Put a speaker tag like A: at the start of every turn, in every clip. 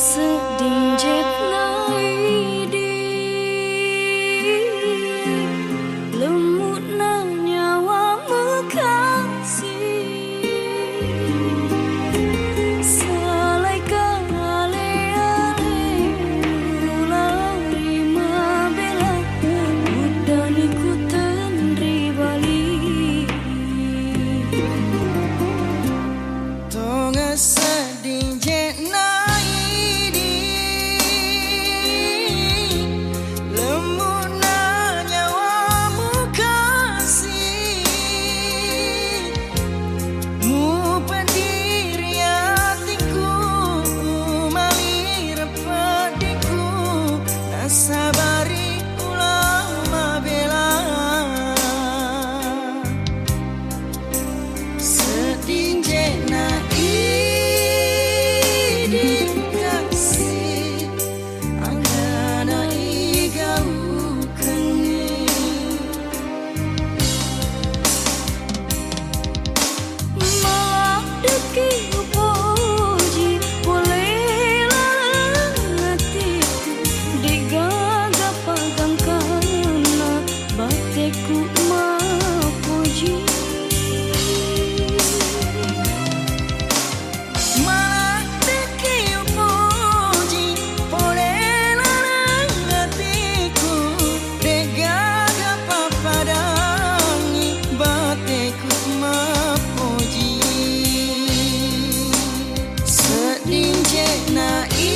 A: Sedinjet naidi lemutna nyawamu kasih salai kale-ale ulari mabela udaniku tendri balik
B: tonga sedinjet sabari ulama bela sedinjet na idi kasih angana igau kengi
A: malah deki upoji boleh hatiku digaga pagang karena bateku mapuji
B: malah deki upoji boleh hatiku digaga papadangi bateku mapuji sedinjet na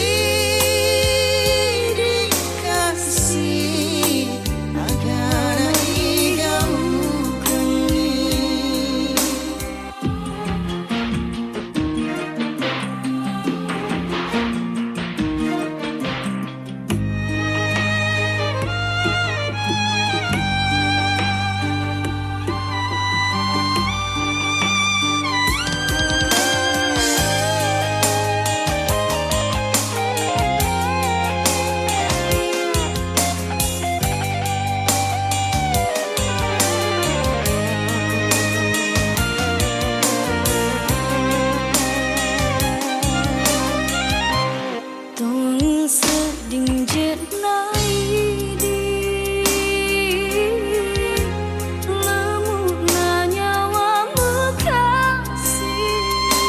A: sedinjet naidi lemutna nyawamu kasih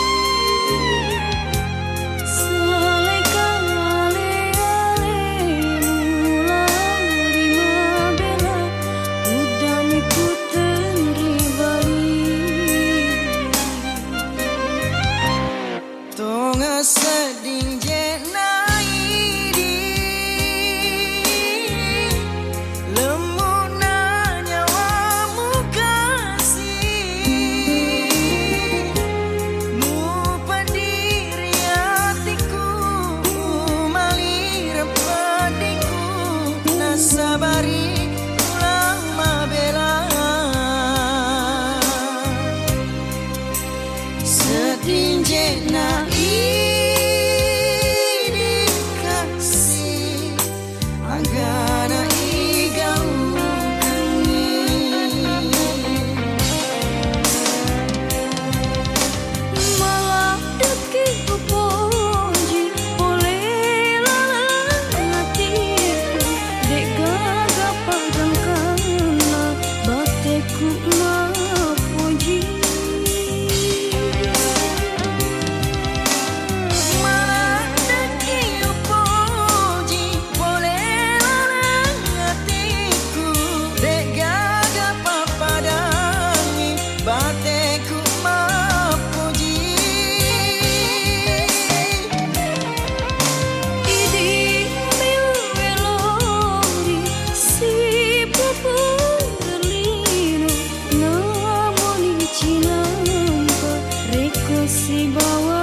A: salai kale-ale ulari mabela udaniku tendri balik
B: tonga sedinjet sabari ulama bela sedinjet na idi kasih anggana igau
A: malah deki upoji boleh hatiku degaga pagang karena bateku mapuji
B: malah deki upoji boleh hatiku degaga papadangi bateku mapuji
A: idi melori si pupu berlino namun cinampa reko si bawa